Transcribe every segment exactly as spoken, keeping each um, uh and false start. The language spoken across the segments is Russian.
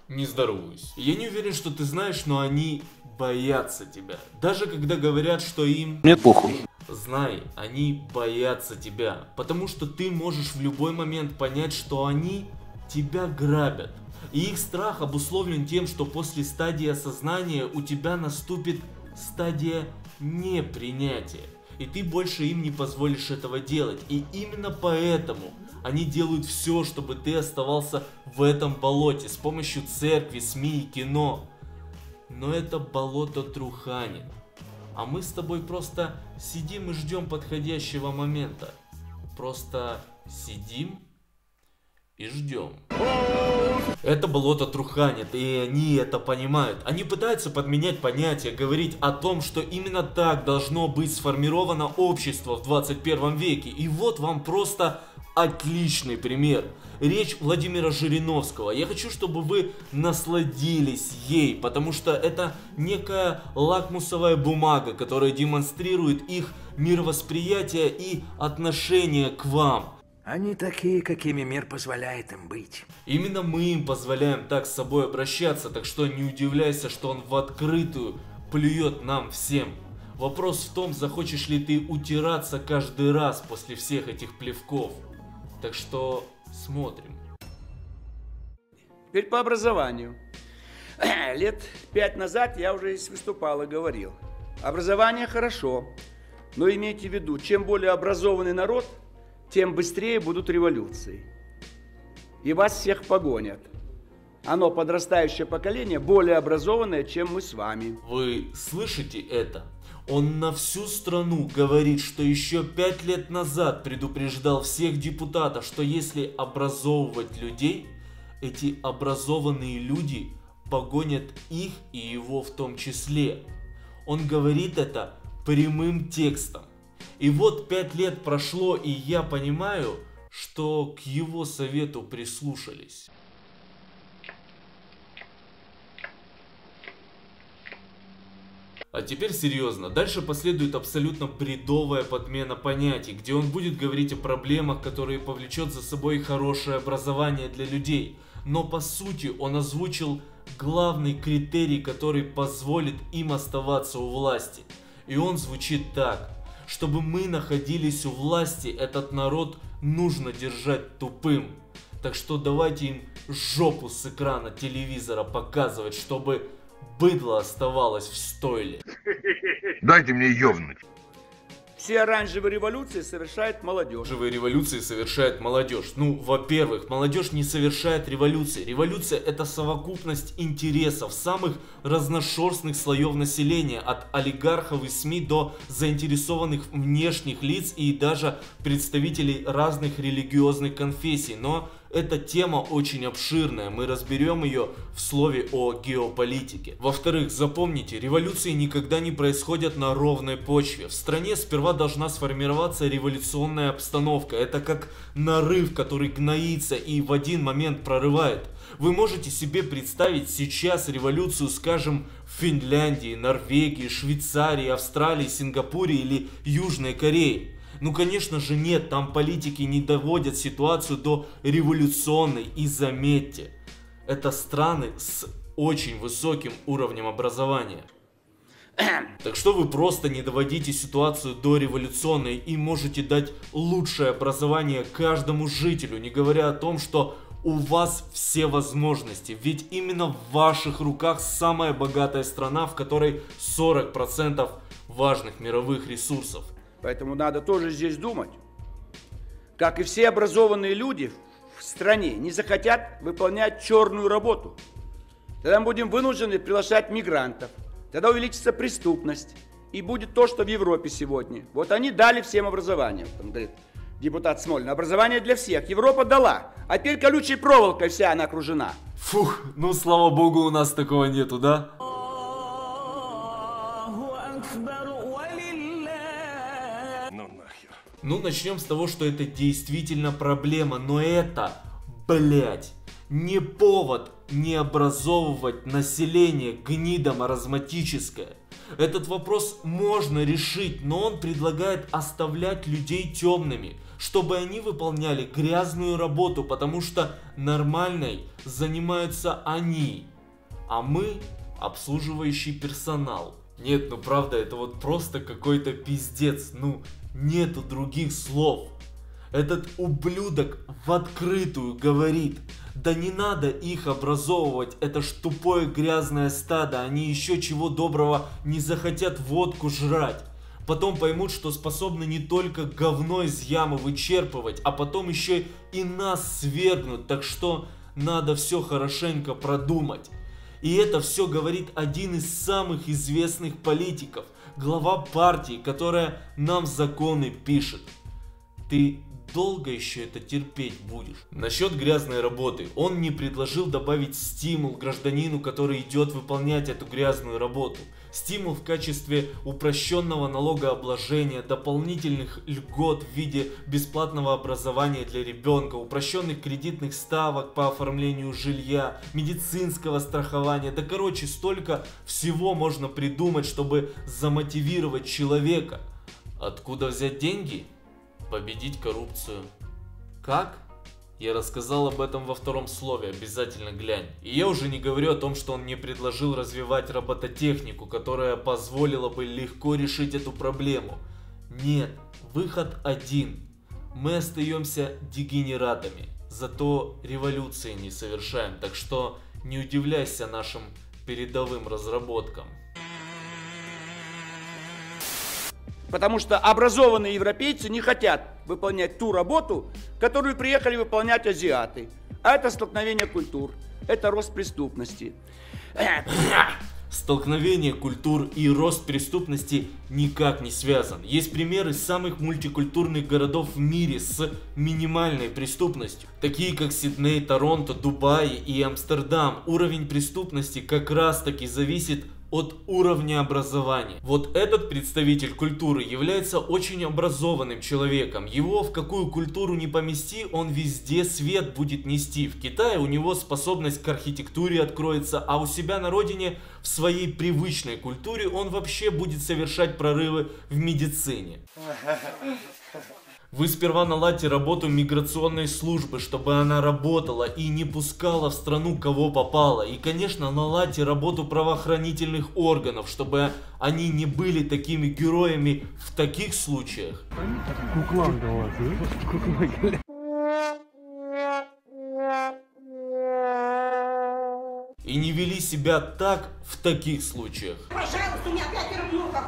не здороваюсь. Я не уверен, что ты знаешь, но они боятся тебя. Даже когда говорят, что им... Нет, похуй. Знай, они боятся тебя. Потому что ты можешь в любой момент понять, что они тебя грабят. И их страх обусловлен тем, что после стадии осознания у тебя наступит стадия непринятия. И ты больше им не позволишь этого делать. И именно поэтому они делают все, чтобы ты оставался в этом болоте с помощью церкви, СМИ и кино. Но это болото труханит. А мы с тобой просто сидим и ждем подходящего момента. Просто сидим и ждем. Это болото труханит, и они это понимают. Они пытаются подменять понятия, говорить о том, что именно так должно быть сформировано общество в двадцать первом веке. И вот вам просто отличный пример. Речь Владимира Жириновского. Я хочу, чтобы вы насладились ей, потому что это некая лакмусовая бумага, которая демонстрирует их мировосприятие и отношение к вам. Они такие, какими мир позволяет им быть. Именно мы им позволяем так с собой обращаться, так что не удивляйся, что он в открытую плюет нам всем. Вопрос в том, захочешь ли ты утираться каждый раз после всех этих плевков. Так что смотрим. Теперь по образованию. Лет пять назад я уже здесь выступал и говорил. Образование хорошо, но имейте в виду, чем более образованный народ, тем быстрее будут революции. И вас всех погонят. Оно, подрастающее поколение, более образованное, чем мы с вами. Вы слышите это? Он на всю страну говорит, что еще пять лет назад предупреждал всех депутатов, что если образовывать людей, эти образованные люди погонят их и его в том числе. Он говорит это прямым текстом. И вот пять лет прошло, и я понимаю, что к его совету прислушались. А теперь серьезно, дальше последует абсолютно бредовая подмена понятий, где он будет говорить о проблемах, которые повлечет за собой хорошее образование для людей. Но по сути он озвучил главный критерий, который позволит им оставаться у власти. И он звучит так. Чтобы мы находились у власти, этот народ нужно держать тупым. Так что давайте им жопу с экрана телевизора показывать, чтобы быдло оставалось в стойле. Дайте мне ёбнуть. Все оранжевые революции совершает молодежь. Оранжевые революции совершает молодежь. Ну, во-первых, молодежь не совершает революции. Революция — это совокупность интересов самых разношерстных слоев населения, от олигархов и СМИ до заинтересованных внешних лиц и даже представителей разных религиозных конфессий. Но эта тема очень обширная, мы разберем ее в слове о геополитике. Во-вторых, запомните, революции никогда не происходят на ровной почве. В стране сперва должна сформироваться революционная обстановка. Это как нарыв, который гноится и в один момент прорывает. Вы можете себе представить сейчас революцию, скажем, в Финляндии, Норвегии, Швейцарии, Австралии, Сингапуре или Южной Корее? Ну, конечно же нет, там политики не доводят ситуацию до революционной. И заметьте, это страны с очень высоким уровнем образования. Так что вы просто не доводите ситуацию до революционной и можете дать лучшее образование каждому жителю, не говоря о том, что у вас все возможности. Ведь именно в ваших руках самая богатая страна, в которой сорок процентов важных мировых ресурсов. Поэтому надо тоже здесь думать. Как и все образованные люди в стране не захотят выполнять черную работу. Тогда мы будем вынуждены приглашать мигрантов. Тогда увеличится преступность. И будет то, что в Европе сегодня. Вот они дали всем образование. Там говорит депутат Смолин. Образование для всех. Европа дала. А теперь колючей проволокой вся она окружена. Фух, ну слава богу, у нас такого нету, да? Ну, начнем с того, что это действительно проблема, но это, блять, не повод не образовывать население гнида маразматическое. Этот вопрос можно решить, но он предлагает оставлять людей темными. чтобы они выполняли грязную работу, потому что нормальной занимаются они, а мы обслуживающий персонал. Нет, ну правда, это вот просто какой-то пиздец, ну нету других слов. Этот ублюдок в открытую говорит: да не надо их образовывать, это ж тупое грязное стадо, они еще чего доброго не захотят водку жрать. Потом поймут, что способны не только говно из ямы вычерпывать, а потом еще и нас свергнут, так что надо все хорошенько продумать. И это все говорит один из самых известных политиков, глава партии, которая нам законы пишет. Ты долго еще это терпеть будешь? Насчет грязной работы. Он не предложил добавить стимул гражданину, который идет выполнять эту грязную работу. Стимул в качестве упрощенного налогообложения, дополнительных льгот в виде бесплатного образования для ребенка, упрощенных кредитных ставок по оформлению жилья, медицинского страхования. Да короче, столько всего можно придумать, чтобы замотивировать человека. Откуда взять деньги? Победить коррупцию. Как? Я рассказал об этом во втором слове, обязательно глянь. И я уже не говорю о том, что он мне предложил развивать робототехнику, которая позволила бы легко решить эту проблему. Нет, выход один. Мы остаемся дегенератами, зато революции не совершаем, так что не удивляйся нашим передовым разработкам. Потому что образованные европейцы не хотят выполнять ту работу, которую приехали выполнять азиаты. А это столкновение культур, это рост преступности. Столкновение культур и рост преступности никак не связан. Есть примеры самых мультикультурных городов в мире с минимальной преступностью, такие как Сидней, Торонто, Дубай и Амстердам. Уровень преступности как раз таки зависит от уровня образования. Вот этот представитель культуры является очень образованным человеком. Его в какую культуру не помести, он везде свет будет нести. В Китае у него способность к архитектуре откроется, а у себя на родине в своей привычной культуре он вообще будет совершать прорывы в медицине. Вы сперва наладьте работу миграционной службы, чтобы она работала и не пускала в страну кого попало. И, конечно, наладьте работу правоохранительных органов, чтобы они не были такими героями в таких случаях. И не вели себя так в таких случаях. Пожалуйста, у меня пятеро внуков.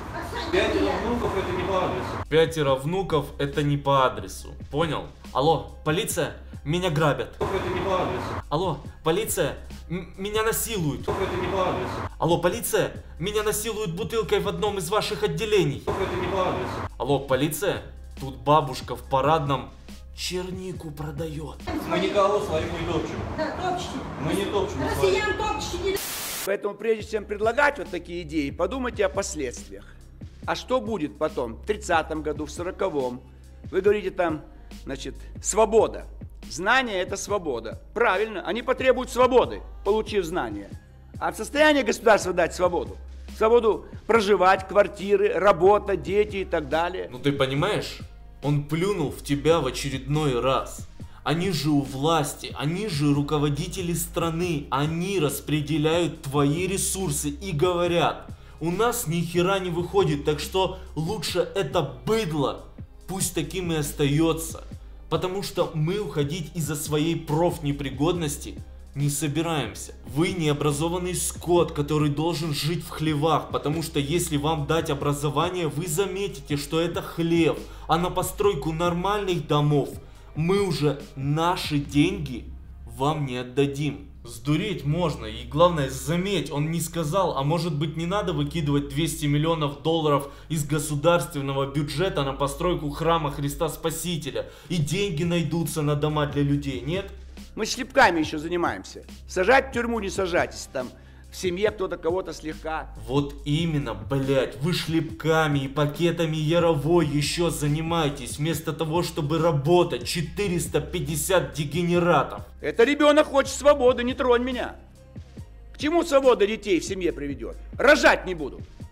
Пятеро внуков это не по адресу. Пятеро внуков это не по адресу. Понял? Алло, полиция, меня грабят. Это не по адресу. Алло, полиция, меня насилуют. Это не по адресу. Алло, полиция, меня насилуют бутылкой в одном из ваших отделений. Это не по адресу. Алло, полиция, тут бабушка в парадном чернику продает. Мы никого своих не топчем. Да, топчите. Мы не топчем. Россиян топчите. Поэтому прежде чем предлагать вот такие идеи, подумайте о последствиях. А что будет потом, в тридцатом году, в сороковом? Вы говорите там, значит, свобода. Знание – это свобода. Правильно, они потребуют свободы, получив знания. А в состоянии государства дать свободу? Свободу проживать, квартиры, работа, дети и так далее. Ну ты понимаешь, он плюнул в тебя в очередной раз. Они же у власти, они же руководители страны, они распределяют твои ресурсы и говорят: у нас ни хера не выходит, так что лучше это быдло, пусть таким и остается. Потому что мы уходить из-за своей профнепригодности не собираемся. Вы необразованный скот, который должен жить в хлевах, потому что если вам дать образование, вы заметите, что это хлев, а на постройку нормальных домов мы уже наши деньги вам не отдадим. Сдуреть можно, и главное, заметь, он не сказал, а может быть не надо выкидывать двести миллионов долларов из государственного бюджета на постройку храма Христа Спасителя, и деньги найдутся на дома для людей, нет? Мы шлепками еще занимаемся. Сажать в тюрьму не сажать, если там в семье кто-то кого-то слегка. Вот именно, блять, вы шлепками и пакетами яровой еще занимаетесь, вместо того, чтобы работать. Четыреста пятьдесят дегенератов. Это ребенок хочет свободы, не тронь меня. К чему свобода детей в семье приведет? Рожать не буду.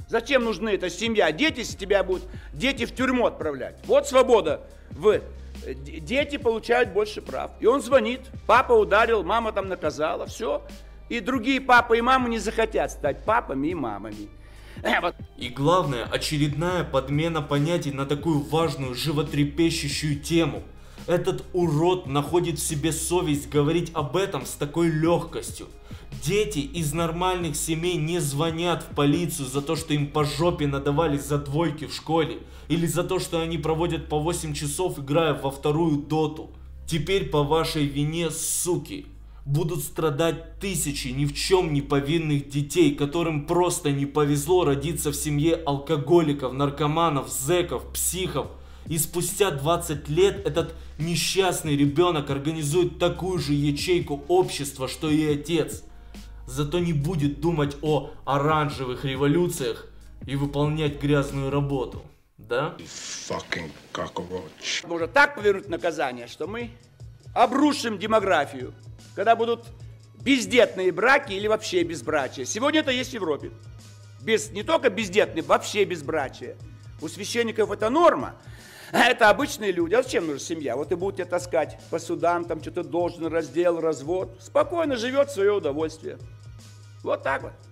Зачем нужна эта семья? Дети, если тебя будут, дети в тюрьму отправлять. Вот свобода. В, дети получают больше прав. И он звонит, папа ударил, мама там наказала, все. И другие папы и мамы не захотят стать папами и мамами. И главное, очередная подмена понятий на такую важную, животрепещущую тему. Этот урод находит в себе совесть говорить об этом с такой легкостью. Дети из нормальных семей не звонят в полицию за то, что им по жопе надавали за двойки в школе. Или за то, что они проводят по восемь часов, играя во вторую доту. Теперь по вашей вине, суки, будут страдать тысячи ни в чем не повинных детей, которым просто не повезло родиться в семье алкоголиков, наркоманов, зэков, психов. И спустя двадцать лет этот несчастный ребенок организует такую же ячейку общества, что и отец. Зато не будет думать о оранжевых революциях и выполнять грязную работу. Да? Можно так повернуть наказание, что мы обрушим демографию. Когда будут бездетные браки или вообще безбрачие. Сегодня это есть в Европе. Без, не только бездетные, вообще безбрачие. У священников это норма. А это обычные люди. А зачем нужна семья? Вот и будут тебя таскать по судам, там что-то должен, раздел, развод. Спокойно живет в свое удовольствие. Вот так вот.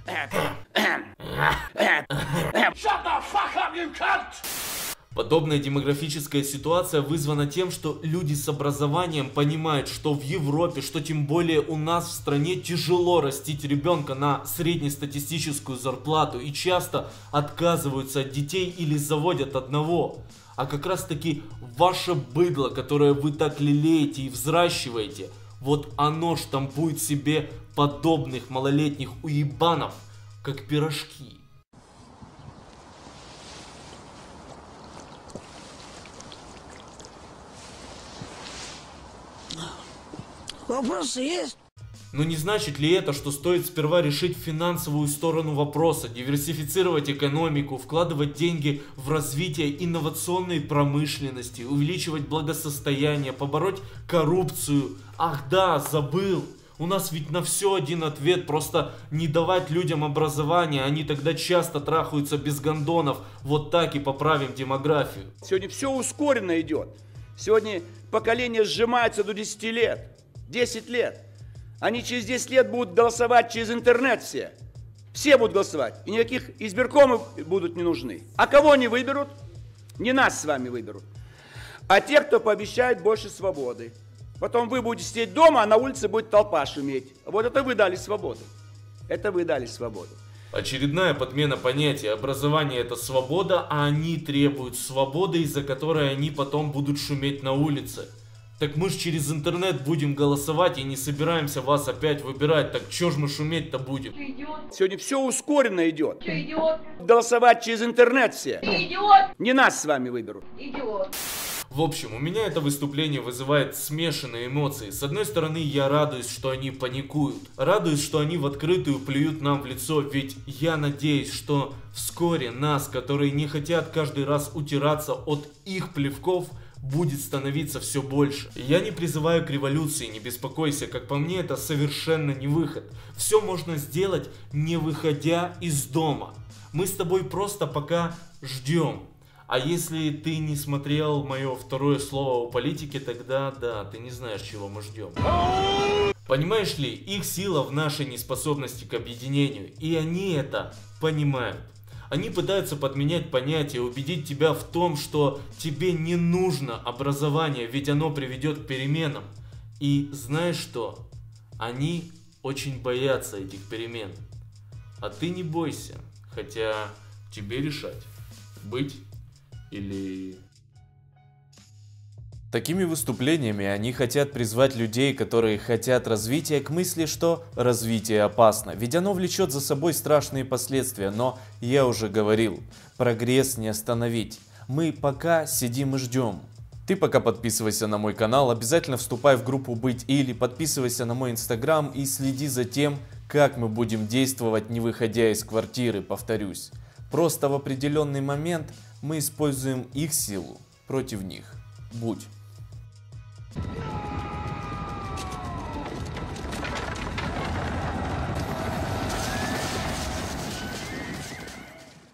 Подобная демографическая ситуация вызвана тем, что люди с образованием понимают, что в Европе, что тем более у нас в стране тяжело растить ребенка на среднестатистическую зарплату и часто отказываются от детей или заводят одного. А как раз таки ваше быдло, которое вы так лелеете и взращиваете, вот оно штампует себе подобных малолетних уебанов, как пирожки. Вопросы есть? Но не значит ли это, что стоит сперва решить финансовую сторону вопроса, диверсифицировать экономику, вкладывать деньги в развитие инновационной промышленности, увеличивать благосостояние, побороть коррупцию? Ах да, забыл! У нас ведь на все один ответ, просто не давать людям образования, они тогда часто трахаются без гондонов, вот так и поправим демографию. Сегодня все ускоренно идет. Сегодня поколение сжимается до десяти лет. десять лет. Они через десять лет будут голосовать через интернет все. Все будут голосовать. И никаких избиркомов будут не нужны. А кого они выберут? Не нас с вами выберут. А те, кто пообещает больше свободы. Потом вы будете сидеть дома, а на улице будет толпа шуметь. Вот это вы дали свободу. Это вы дали свободу. Очередная подмена понятия. Образование — это свобода, а они требуют свободы, из-за которой они потом будут шуметь на улице. Так мы ж через интернет будем голосовать и не собираемся вас опять выбирать. Так чё ж мы шуметь-то будем? Сегодня все ускоренно идет. Идиот. Голосовать через интернет все. Идиот. Не нас с вами выберут. Идиот. В общем, у меня это выступление вызывает смешанные эмоции. С одной стороны, я радуюсь, что они паникуют. Радуюсь, что они в открытую плюют нам в лицо. Ведь я надеюсь, что вскоре нас, которые не хотят каждый раз утираться от их плевков, будет становиться все больше. Я не призываю к революции, не беспокойся, как по мне, это совершенно не выход. Все можно сделать, не выходя из дома. Мы с тобой просто пока ждем. А если ты не смотрел мое второе слово о политике, тогда да, ты не знаешь, чего мы ждем. Понимаешь ли, их сила в нашей неспособности к объединению, и они это понимают. Они пытаются подменять понятия, убедить тебя в том, что тебе не нужно образование, ведь оно приведет к переменам. И знаешь что? Они очень боятся этих перемен. А ты не бойся, хотя тебе решать, быть или... Такими выступлениями они хотят призвать людей, которые хотят развития, к мысли, что развитие опасно, ведь оно влечет за собой страшные последствия. Но я уже говорил, прогресс не остановить. Мы пока сидим и ждем. Ты пока подписывайся на мой канал, обязательно вступай в группу «Быть или», подписывайся на мой инстаграм и следи за тем, как мы будем действовать, не выходя из квартиры, повторюсь. Просто в определенный момент мы используем их силу против них. Будь. Yeah.